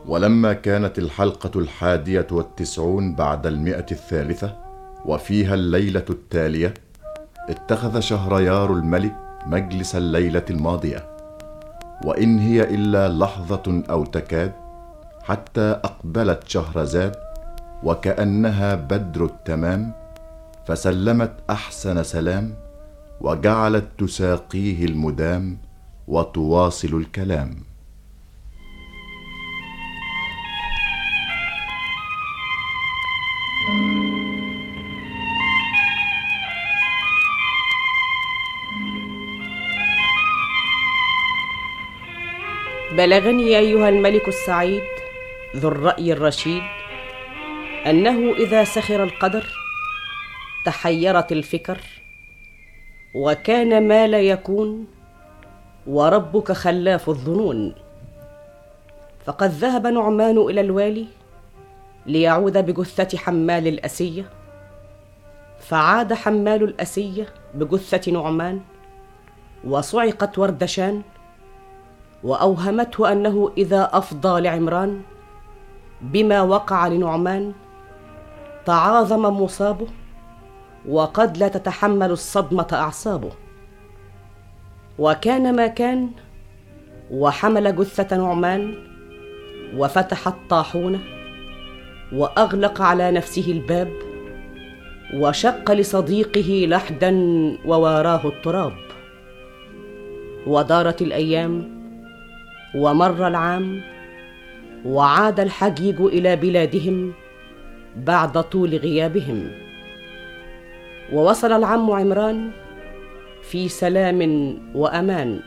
ولما كانت الحلقة 91 بعد 100 وفيها الليلة التالية، اتخذ شهريار الملك مجلس الليلة الماضية، وإن هي إلا لحظة أو تكاد حتى أقبلت شهرزاد وكأنها بدر التمام، فسلمت أحسن سلام، وجعلت تساقيه المدام وتواصل الكلام. بلغني أيها الملك السعيد ذو الرأي الرشيد أنه إذا سخر القدر تحيرت الفكر، وكان ما لا يكون، وربك خلاف الظنون. فقد ذهب نعمان إلى الوالي ليعود بجثة حمال الأسية، فعاد حمال الأسية بجثة نعمان، وصعقت وردشان، وأوهمته أنه إذا أفضى لعمران بما وقع لنعمان تعاظم مصابه، وقد لا تتحمل الصدمة أعصابه. وكان ما كان، وحمل جثة نعمان وفتح الطاحونة، وأغلق على نفسه الباب، وشق لصديقه لحدا وواراه التراب. ودارت الأيام ومر العام، وعاد الحجيج إلى بلادهم بعد طول غيابهم. ووصل العم عمران في سلام وأمان،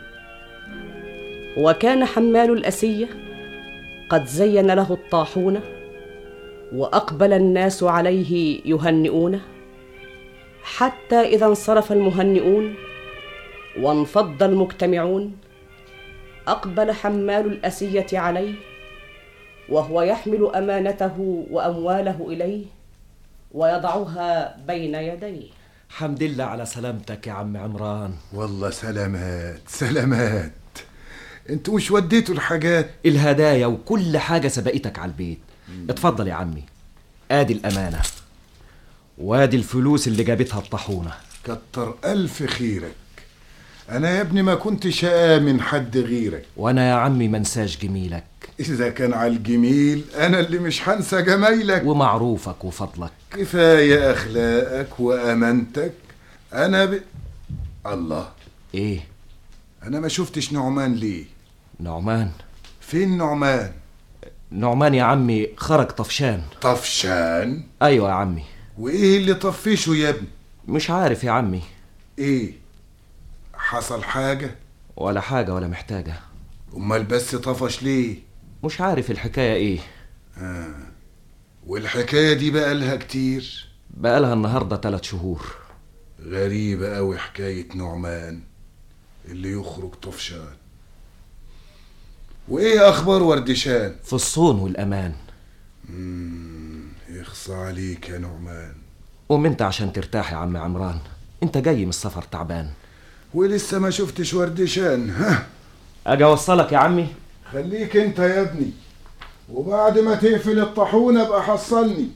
وكان حمال الأسية قد زين له الطاحونة، وأقبل الناس عليه يهنئونه، حتى إذا انصرف المهنئون وانفض المجتمعون، أقبل حمال الأسية عليه وهو يحمل أمانته وأمواله إليه ويضعها بين يديه. حمد الله على سلامتك يا عم عمران. والله سلامات. انتوا مش وديتوا الحاجات؟ الهدايا وكل حاجة سبقتك على البيت. اتفضل يا عمي، ادي الأمانة وادي الفلوس اللي جابتها الطاحونة. كتر ألف خيرك. أنا يا ابني ما كنتش آمن حد غيرك. وأنا يا عمي منساش جميلك. إذا كان على الجميل أنا اللي مش هنسى جمايلك ومعروفك وفضلك. كفاية أخلاقك وأمانتك. الله، إيه؟ أنا ما شفتش نعمان ليه؟ نعمان؟ فين نعمان؟ نعمان يا عمي خرج طفشان. طفشان؟ أيوة يا عمي. وإيه اللي طفشه يا ابني؟ مش عارف يا عمي. إيه؟ حصل حاجة؟ ولا حاجة ولا محتاجة. أمال بس طفش ليه؟ مش عارف الحكاية إيه. والحكاية دي بقالها كتير؟ بقالها النهاردة 3 شهور. غريبة أوي حكاية نعمان اللي يخرج طفشان. وإيه أخبار وردشان؟ في الصون والأمان. يخصى عليك يا نعمان. قوم انت عشان ترتاح يا عم عمران، انت جاي من السفر تعبان. ولسه ما شفتش وردشان. اجي اوصلك يا عمي؟ خليك انت يا ابني، وبعد ما تقفل الطاحونة ابقى حصلني.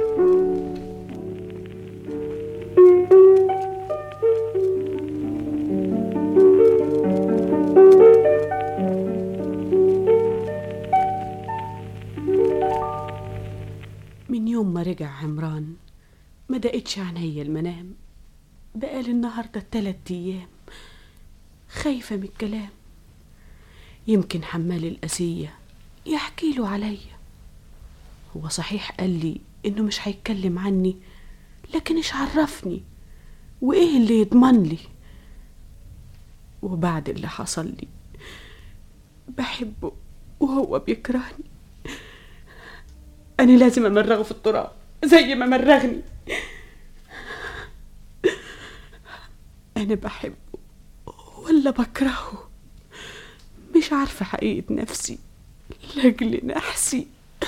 من يوم ما رجع عمران ما دقتش عينيا المنام. بقالي النهاردة 3 أيام خايفة من الكلام. يمكن حمال الأسية يحكي له عليا. هو صحيح قال لي إنه مش هيتكلم عني، لكن إيش عرفني وإيه اللي يضمن لي؟ وبعد اللي حصل لي بحبه وهو بيكرهني. أنا لازم أمرغه في التراب زي ما مرغني. أنا بحبه ولا بكرهه؟ مش عارفة حقيقة نفسي لأجل نحسي.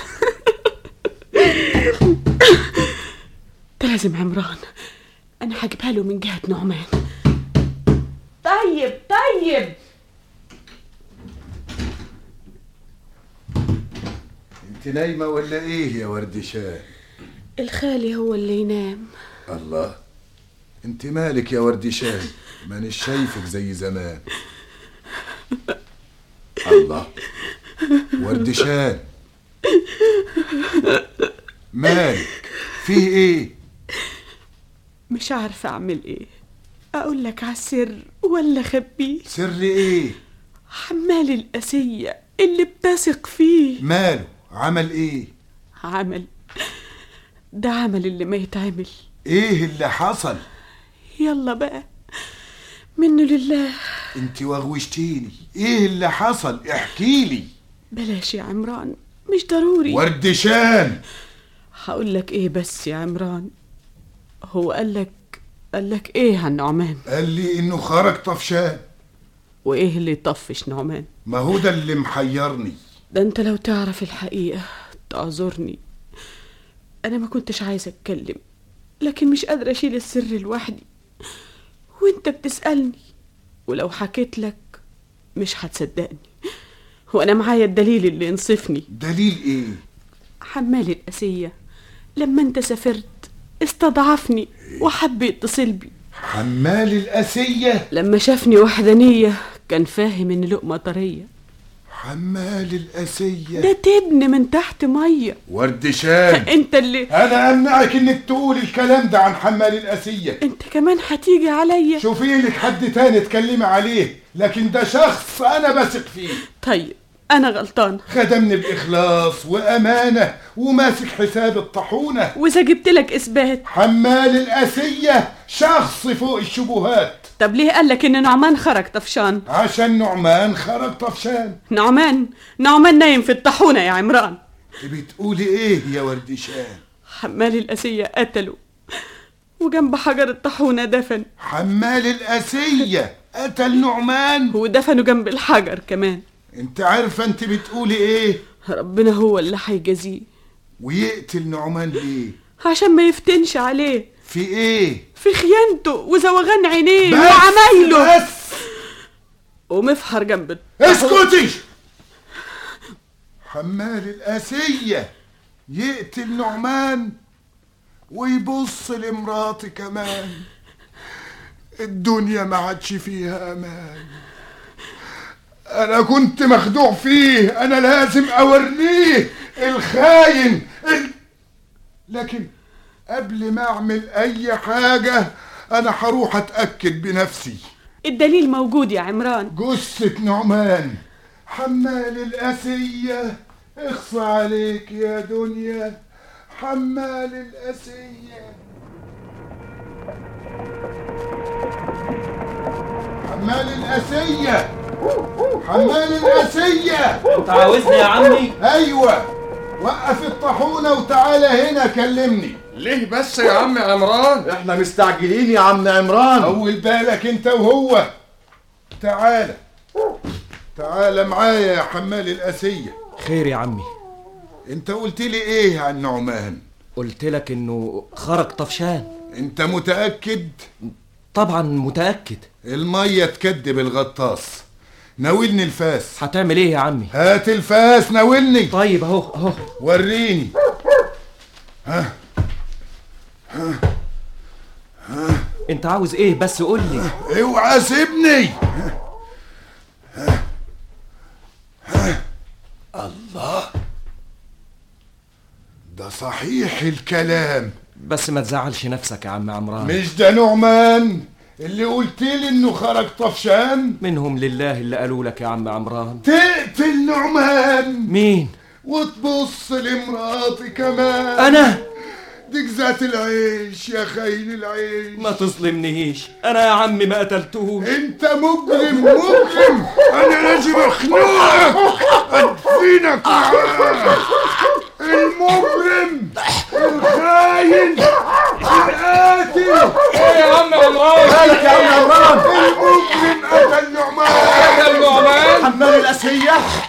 ده لازم عمران، أنا هجيبها له من جهة نعمان. طيب انت نايمة ولا ايه يا وردشان؟ الخالي هو اللي ينام. الله، انت مالك يا وردشان؟ مانيش شايفك زي زمان. الله، وردشان مالك؟ فيه ايه؟ مش عارفة اعمل ايه، اقول لك على السر ولا خبيه؟ سر ايه؟ حمال القاسية اللي بتثق فيه. ماله؟ عمل ايه؟ ده عمل اللي ما يتعمل. ايه اللي حصل؟ يلا بقى، منه لله. انت وغوشتيني، ايه اللي حصل؟ احكيلي. بلاش يا عمران، مش ضروري. وردشان، هقول لك ايه بس يا عمران؟ هو قالك ايه عن نعمان؟ قال لي انه خرج طفشان. وايه اللي يطفش نعمان؟ ما هو ده اللي محيرني. ده انت لو تعرف الحقيقة تعذرني. انا ما كنتش عايزة اتكلم، لكن مش قادرة اشيل السر لوحدي وانت بتسألني، ولو حكيت لك مش هتصدقني، وانا معايا الدليل اللي ينصفني. دليل ايه؟ حمال القاسية لما انت سافرت استضعفني وحب يتصل بي. حمال القاسية لما شافني وحدانية كان فاهم ان لقمة طرية. حمال القاسية ده تبن من تحت مية. وردشان، انت اللي انا امنعك انك تقول الكلام ده عن حمال القاسية. انت كمان هتيجي عليا. شوفي لك حد تاني تكلمي عليه، لكن ده شخص انا بثق فيه. طيب انا غلطان، خدمني باخلاص وامانة وماسك حساب الطاحونة. واذا جبت لك اثبات؟ حمال القاسية شخص فوق الشبهات. طب ليه قالك ان نعمان خرج طفشان؟ عشان نعمان خرج طفشان. نعمان نايم في الطاحونة يا عمران. بتقولي ايه يا وردشان؟ حمال القاسية قتله، وجنب حجر الطاحونة دفن. حمال القاسية قتل نعمان ودفنه جنب الحجر كمان. انت عارفة انت بتقولي ايه؟ ربنا هو اللي هيجازيه. ويقتل نعمان ليه؟ عشان ما يفتنش عليه. في ايه؟ في خيانته وزوغان عينيه بس وعمايله. بس ومفحر جنب اسكتي. حمال القاسية يقتل نعمان ويبص لمراتي كمان. الدنيا ما عادش فيها امان. انا كنت مخدوع فيه، انا لازم اوريه الخاين لكن قبل ما اعمل اي حاجة انا هروح اتأكد بنفسي. الدليل موجود يا عمران. جثة نعمان. حمال القاسية، اخصى عليك يا دنيا. حمال القاسية. حمال القاسية. حمال القاسية. انت عاوزني يا عمي؟ ايوه، وقف الطاحونة وتعالى هنا كلمني. ليه بس يا عم عمران؟ احنا مستعجلين يا عم عمران. طول بالك انت وهو. تعالى معايا يا حمال القاسية. خير يا عمي؟ انت قلت لي ايه عن نعمان؟ قلت لك انه خرج طفشان. انت متأكد؟ طبعا متأكد. المية تكدب الغطاس. ناولني الفاس. هتعمل ايه يا عمي؟ هات الفاس ناولني. طيب اهو. وريني. ها انت عاوز ايه بس قول لي. اوعى سيبني. الله، ده صحيح الكلام. بس ما تزعلش نفسك يا عم عمران. مش ده نعمان اللي قلت لي انه خرج طفشان؟ منهم لله اللي قالوا لك يا عم عمران. تقتل نعمان مين؟ وتبص لمراتي كمان. انا؟ ديك ذات العيش يا خاين العيش. ما تظلمنيش، انا يا عمي ما قتلتهوش. انت مجرم. انا لازم اخنقك ادفنك معاه. المجرم، الخاين، القاتل. ايه يا عم عمران؟ مالك يا عم عمران؟ المجرم قتل نعمان. حمال القاسية.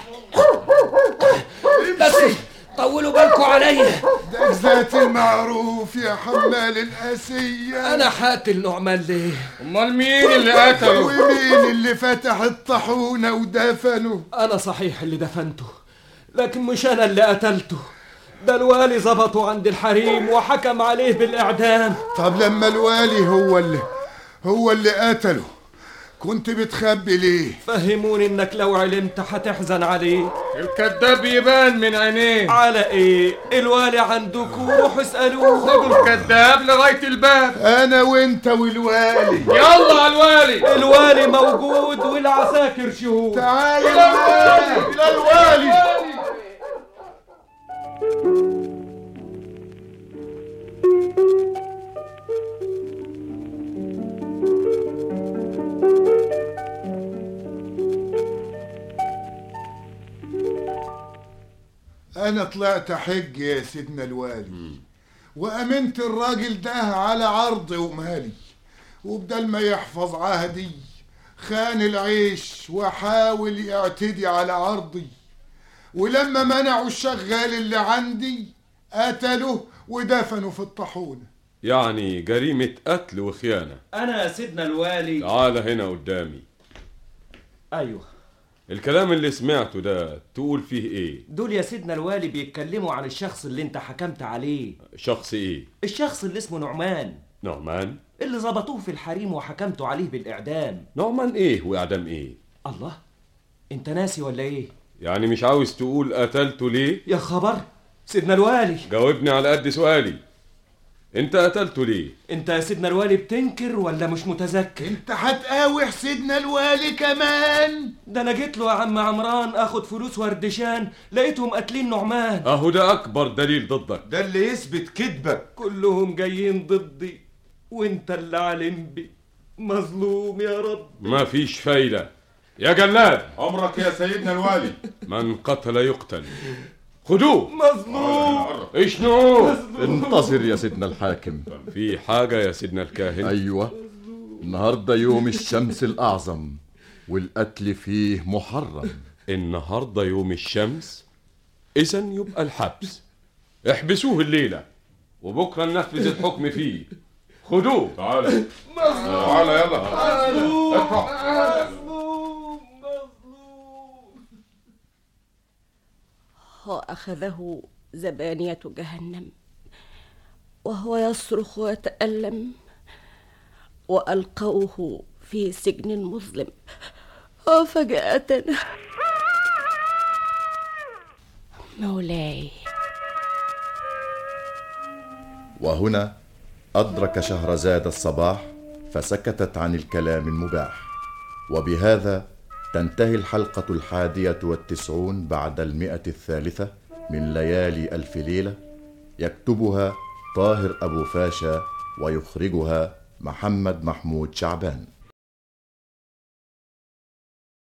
بس طولوا بالكوا عليا. ده ذات المعروف يا حمال القاسية. انا هقتل نعمان ليه؟ امال مين اللي قتله؟ ومين اللي فتح الطاحونة ودفنه؟ انا صحيح اللي دفنته، لكن مش أنا اللي قتلته، ده الوالي ظبطه عند الحريم وحكم عليه بالإعدام. طب لما الوالي هو اللي قتله كنت بتخبي ليه؟ فهموني إنك لو علمت هتحزن عليه. الكذاب يبان من عينيه. على إيه؟ الوالي عندكم، روحوا اسألوه. خدوا الكذاب لغاية الباب. أنا وأنت والوالي. يلا على الوالي. الوالي موجود والعساكر شهود. تعال إلى الوالي. أنا طلعت حج يا سيدنا الوالي، وأمنت الراجل ده على عرضي ومالي، وبدل ما يحفظ عهدي خان العيش وحاول يعتدي على عرضي، ولما منعوا الشغال اللي عندي قتله ودفنوا في الطاحونة. يعني جريمة قتل وخيانة. أنا يا سيدنا الوالي. تعال هنا قدامي. أيوه. الكلام اللي سمعته ده تقول فيه ايه؟ دول يا سيدنا الوالي بيتكلموا عن الشخص اللي انت حكمت عليه. شخص ايه؟ الشخص اللي اسمه نعمان. نعمان؟ اللي ظبطوه في الحريم وحكمتوا عليه بالإعدام. نعمان ايه وإعدام ايه؟ الله، انت ناسي ولا ايه؟ يعني مش عاوز تقول قتلته ليه؟ يا خبر، سيدنا الوالي جاوبني على قد سؤالي. انت قتلته ليه؟ انت يا سيدنا الوالي بتنكر ولا مش متذكر؟ انت هتقاوح سيدنا الوالي كمان؟ ده انا جيت له يا عم عمران اخد فلوس وردشان، لقيتهم قاتلين نعمان. اهو ده اكبر دليل ضدك. ده اللي يثبت كذبك. كلهم جايين ضدي وانت اللي عالم بي. مظلوم يا رب. ما فيش فايدة يا جلاد. عمرك يا سيدنا الوالي. من قتل يقتل. خدوه. مظلوم. اشنوه. انتظر يا سيدنا الحاكم. في حاجة يا سيدنا الكاهن؟ أيوة، النهاردة يوم الشمس الأعظم والقتل فيه محرم. النهاردة يوم الشمس، إذن يبقى الحبس. احبسوه الليلة وبكرة ننفذ الحكم فيه. خدوه. تعالى تعالى يلا. وأخذه زبانية جهنم وهو يصرخ ويتألم، وألقوه في سجن مظلم. وفجأة مولاي. وهنا أدرك شهرزاد الصباح فسكتت عن الكلام المباح. وبهذا تنتهي الحلقة 91 بعد 100 من ليالي ألف ليلة. يكتبها طاهر أبو فاشا ويخرجها محمد محمود شعبان.